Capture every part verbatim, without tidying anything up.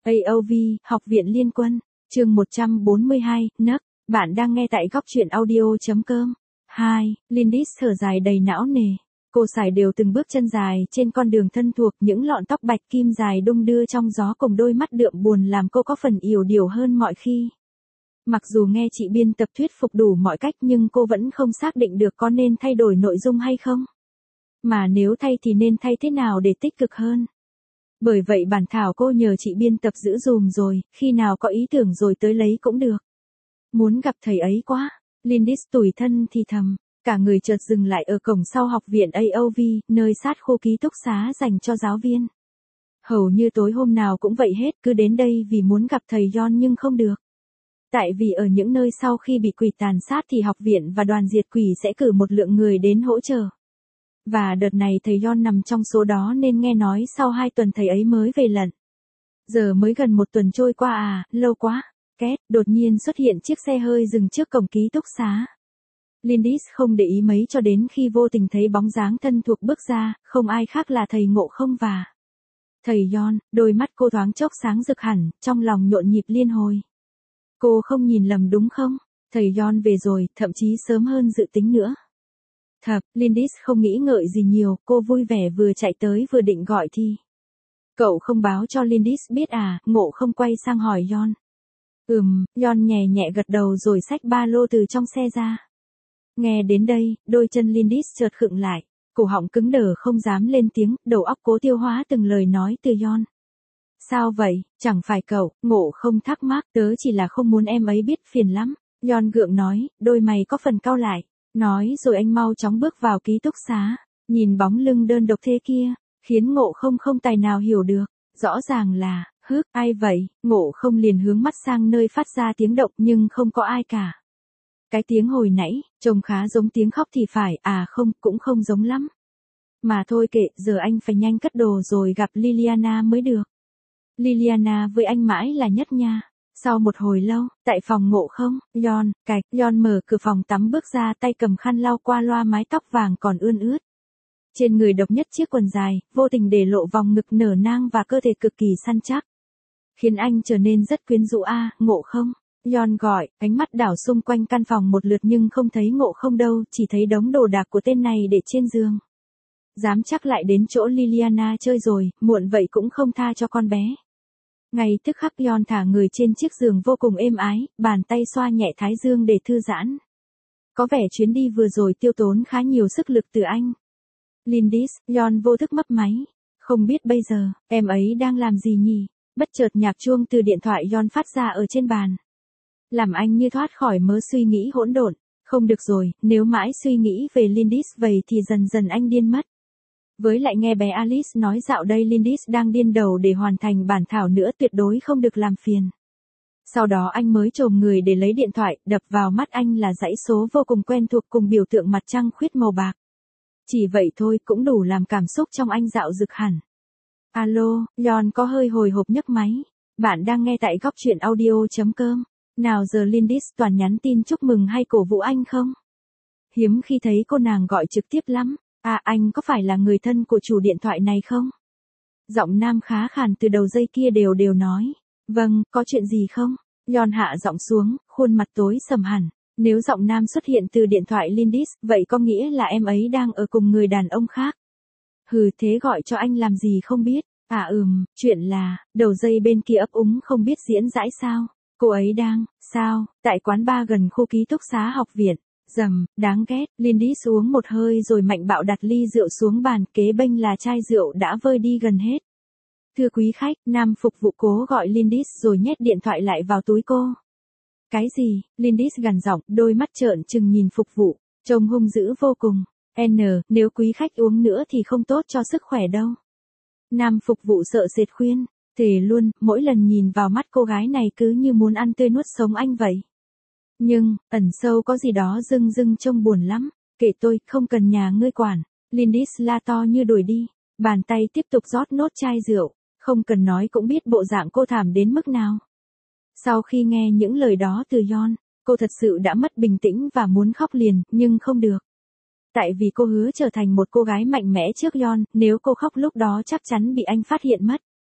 a o vê, Học viện Liên quân, chương một trăm bốn mươi hai, nấc, bạn đang nghe tại góc truyện audio.com. hai. Lindis thở dài đầy não nề. Cô sải đều từng bước chân dài trên con đường thân thuộc, những lọn tóc bạch kim dài đung đưa trong gió cùng đôi mắt đượm buồn làm cô có phần yểu điệu hơn mọi khi. Mặc dù nghe chị biên tập thuyết phục đủ mọi cách nhưng cô vẫn không xác định được có nên thay đổi nội dung hay không. Mà nếu thay thì nên thay thế nào để tích cực hơn. Bởi vậy bản thảo cô nhờ chị biên tập giữ dùm rồi, khi nào có ý tưởng rồi tới lấy cũng được. Muốn gặp thầy ấy quá, Lindis tủi thân thì thầm, cả người chợt dừng lại ở cổng sau học viện a o vê, nơi sát khu ký túc xá dành cho giáo viên. Hầu như tối hôm nào cũng vậy hết, cứ đến đây vì muốn gặp thầy John nhưng không được. Tại vì ở những nơi sau khi bị quỷ tàn sát thì học viện và đoàn diệt quỷ sẽ cử một lượng người đến hỗ trợ. Và đợt này thầy John nằm trong số đó nên nghe nói sau hai tuần thầy ấy mới về lận. Giờ mới gần một tuần trôi qua à, lâu quá. Két, đột nhiên xuất hiện chiếc xe hơi dừng trước cổng ký túc xá. Lindis không để ý mấy cho đến khi vô tình thấy bóng dáng thân thuộc bước ra, không ai khác là thầy Ngộ Không và thầy John. Đôi mắt cô thoáng chốc sáng rực hẳn, trong lòng nhộn nhịp liên hồi. Cô không nhìn lầm đúng không? Thầy John về rồi, thậm chí sớm hơn dự tính nữa. Thật, Lindis không nghĩ ngợi gì nhiều, cô vui vẻ vừa chạy tới vừa định gọi thì. Cậu không báo cho Lindis biết à? Ngộ Không quay sang hỏi John. Ừm, John nhẹ nhẹ gật đầu rồi xách ba lô từ trong xe ra. Nghe đến đây, đôi chân Lindis chợt khựng lại, cổ họng cứng đờ không dám lên tiếng, đầu óc cố tiêu hóa từng lời nói từ John. Sao vậy, chẳng phải cậu? Ngộ Không thắc mắc, tớ chỉ là không muốn em ấy biết phiền lắm. John gượng nói, đôi mày có phần cau lại. Nói rồi anh mau chóng bước vào ký túc xá, nhìn bóng lưng đơn độc thế kia, khiến Ngộ Không không tài nào hiểu được, rõ ràng là, hức, ai vậy? Ngộ Không liền hướng mắt sang nơi phát ra tiếng động nhưng không có ai cả. Cái tiếng hồi nãy, trông khá giống tiếng khóc thì phải, à không, cũng không giống lắm. Mà thôi kệ, giờ anh phải nhanh cất đồ rồi gặp Liliana mới được. Liliana với anh mãi là nhất nha. Sau một hồi lâu, tại phòng Ngộ Không, John, cạch, John mở cửa phòng tắm bước ra tay cầm khăn lau qua loa mái tóc vàng còn ươn ướt. Trên người độc nhất chiếc quần dài, vô tình để lộ vòng ngực nở nang và cơ thể cực kỳ săn chắc. Khiến anh trở nên rất quyến rũ a, à, Ngộ Không. John gọi, ánh mắt đảo xung quanh căn phòng một lượt nhưng không thấy Ngộ Không đâu, chỉ thấy đống đồ đạc của tên này để trên giường. Dám chắc lại đến chỗ Liliana chơi rồi, muộn vậy cũng không tha cho con bé. Ngay tức khắc John thả người trên chiếc giường vô cùng êm ái, bàn tay xoa nhẹ thái dương để thư giãn. Có vẻ chuyến đi vừa rồi tiêu tốn khá nhiều sức lực từ anh. Lindis, John vô thức mấp máy. Không biết bây giờ, em ấy đang làm gì nhỉ? Bất chợt nhạc chuông từ điện thoại John phát ra ở trên bàn. Làm anh như thoát khỏi mớ suy nghĩ hỗn độn. Không được rồi, nếu mãi suy nghĩ về Lindis vậy thì dần dần anh điên mất. Với lại nghe bé Alice nói dạo đây Lindis đang điên đầu để hoàn thành bản thảo nữa, tuyệt đối không được làm phiền. Sau đó anh mới chồm người để lấy điện thoại, đập vào mắt anh là dãy số vô cùng quen thuộc cùng biểu tượng mặt trăng khuyết màu bạc. Chỉ vậy thôi cũng đủ làm cảm xúc trong anh dạo rực hẳn. Alo, John có hơi hồi hộp nhấc máy. Bạn đang nghe tại góc truyện audio.com. Nào giờ Lindis toàn nhắn tin chúc mừng hay cổ vũ anh không? Hiếm khi thấy cô nàng gọi trực tiếp lắm. À, anh có phải là người thân của chủ điện thoại này không? Giọng nam khá khàn từ đầu dây kia đều đều nói. Vâng, có chuyện gì không? John hạ giọng xuống, khuôn mặt tối sầm hẳn. Nếu giọng nam xuất hiện từ điện thoại Lindis, vậy có nghĩa là em ấy đang ở cùng người đàn ông khác. Hừ, thế gọi cho anh làm gì không biết? À ừm, chuyện là, đầu dây bên kia ấp úng không biết diễn dãi sao. Cô ấy đang, sao, tại quán bar gần khu ký túc xá học viện. Dầm, đáng ghét, Lindis uống một hơi rồi mạnh bạo đặt ly rượu xuống bàn, kế bên là chai rượu đã vơi đi gần hết. Thưa quý khách, nam phục vụ cố gọi Lindis rồi nhét điện thoại lại vào túi cô. Cái gì? Lindis gằn giọng, đôi mắt trợn trừng nhìn phục vụ, trông hung dữ vô cùng. N, nếu quý khách uống nữa thì không tốt cho sức khỏe đâu. Nam phục vụ sợ sệt khuyên, thề luôn, mỗi lần nhìn vào mắt cô gái này cứ như muốn ăn tươi nuốt sống anh vậy. Nhưng, ẩn sâu có gì đó dưng dưng trông buồn lắm. Kệ tôi, không cần nhà ngươi quản. Lindis la to như đuổi đi. Bàn tay tiếp tục rót nốt chai rượu. Không cần nói cũng biết bộ dạng cô thảm đến mức nào. Sau khi nghe những lời đó từ John, cô thật sự đã mất bình tĩnh và muốn khóc liền, nhưng không được. Tại vì cô hứa trở thành một cô gái mạnh mẽ trước John, nếu cô khóc lúc đó chắc chắn bị anh phát hiện mất.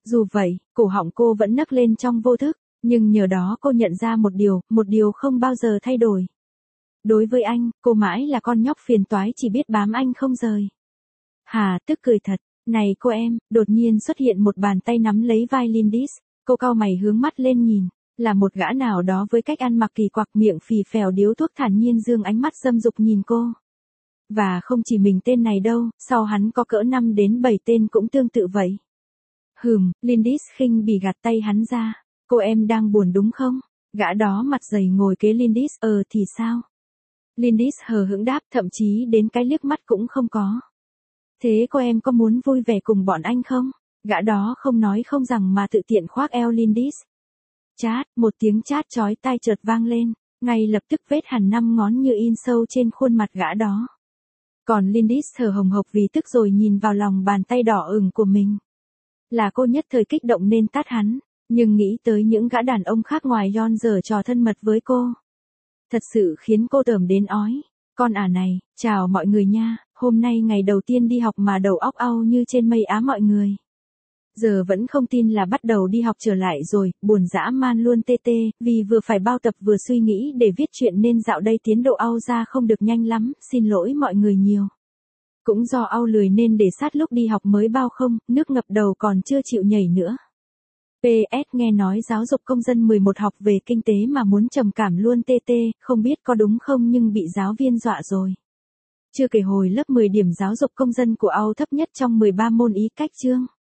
Dù vậy, cổ họng cô vẫn nấc lên trong vô thức, nhưng nhờ đó cô nhận ra một điều, một điều không bao giờ thay đổi. Đối với anh, cô mãi là con nhóc phiền toái chỉ biết bám anh không rời. Hà tức cười thật, này cô em, đột nhiên xuất hiện một bàn tay nắm lấy vai Lindis, cô cau mày hướng mắt lên nhìn, là một gã nào đó với cách ăn mặc kỳ quặc, miệng phì phèo điếu thuốc thản nhiên dương ánh mắt dâm dục nhìn cô. Và không chỉ mình tên này đâu, sau hắn có cỡ năm đến bảy tên cũng tương tự vậy. Hừm, Lindis khinh bỉ gạt tay hắn ra, cô em đang buồn đúng không? Gã đó mặt dày ngồi kế Lindis, ờ thì sao? Lindis hờ hững đáp, thậm chí đến cái liếc mắt cũng không có. Thế cô em có muốn vui vẻ cùng bọn anh không? Gã đó không nói không rằng mà tự tiện khoác eo Lindis. Chát, một tiếng chát chói tai chợt vang lên, ngay lập tức vết hằn năm ngón như in sâu trên khuôn mặt gã đó. Còn Lindis thở hồng hộc vì tức rồi nhìn vào lòng bàn tay đỏ ửng của mình. Là cô nhất thời kích động nên tát hắn, nhưng nghĩ tới những gã đàn ông khác ngoài Yon giở trò thân mật với cô. Thật sự khiến cô tởm đến ói. Con ả này, chào mọi người nha, hôm nay ngày đầu tiên đi học mà đầu óc au như trên mây á mọi người. Giờ vẫn không tin là bắt đầu đi học trở lại rồi, buồn dã man luôn tê tê, vì vừa phải bao tập vừa suy nghĩ để viết chuyện nên dạo đây tiến độ au ra không được nhanh lắm, xin lỗi mọi người nhiều. Cũng do au lười nên để sát lúc đi học mới bao không, nước ngập đầu còn chưa chịu nhảy nữa. pê ét nghe nói giáo dục công dân mười một học về kinh tế mà muốn trầm cảm luôn tê tê, không biết có đúng không nhưng bị giáo viên dọa rồi. Chưa kể hồi lớp mười điểm giáo dục công dân của au thấp nhất trong mười ba môn ý cách chương.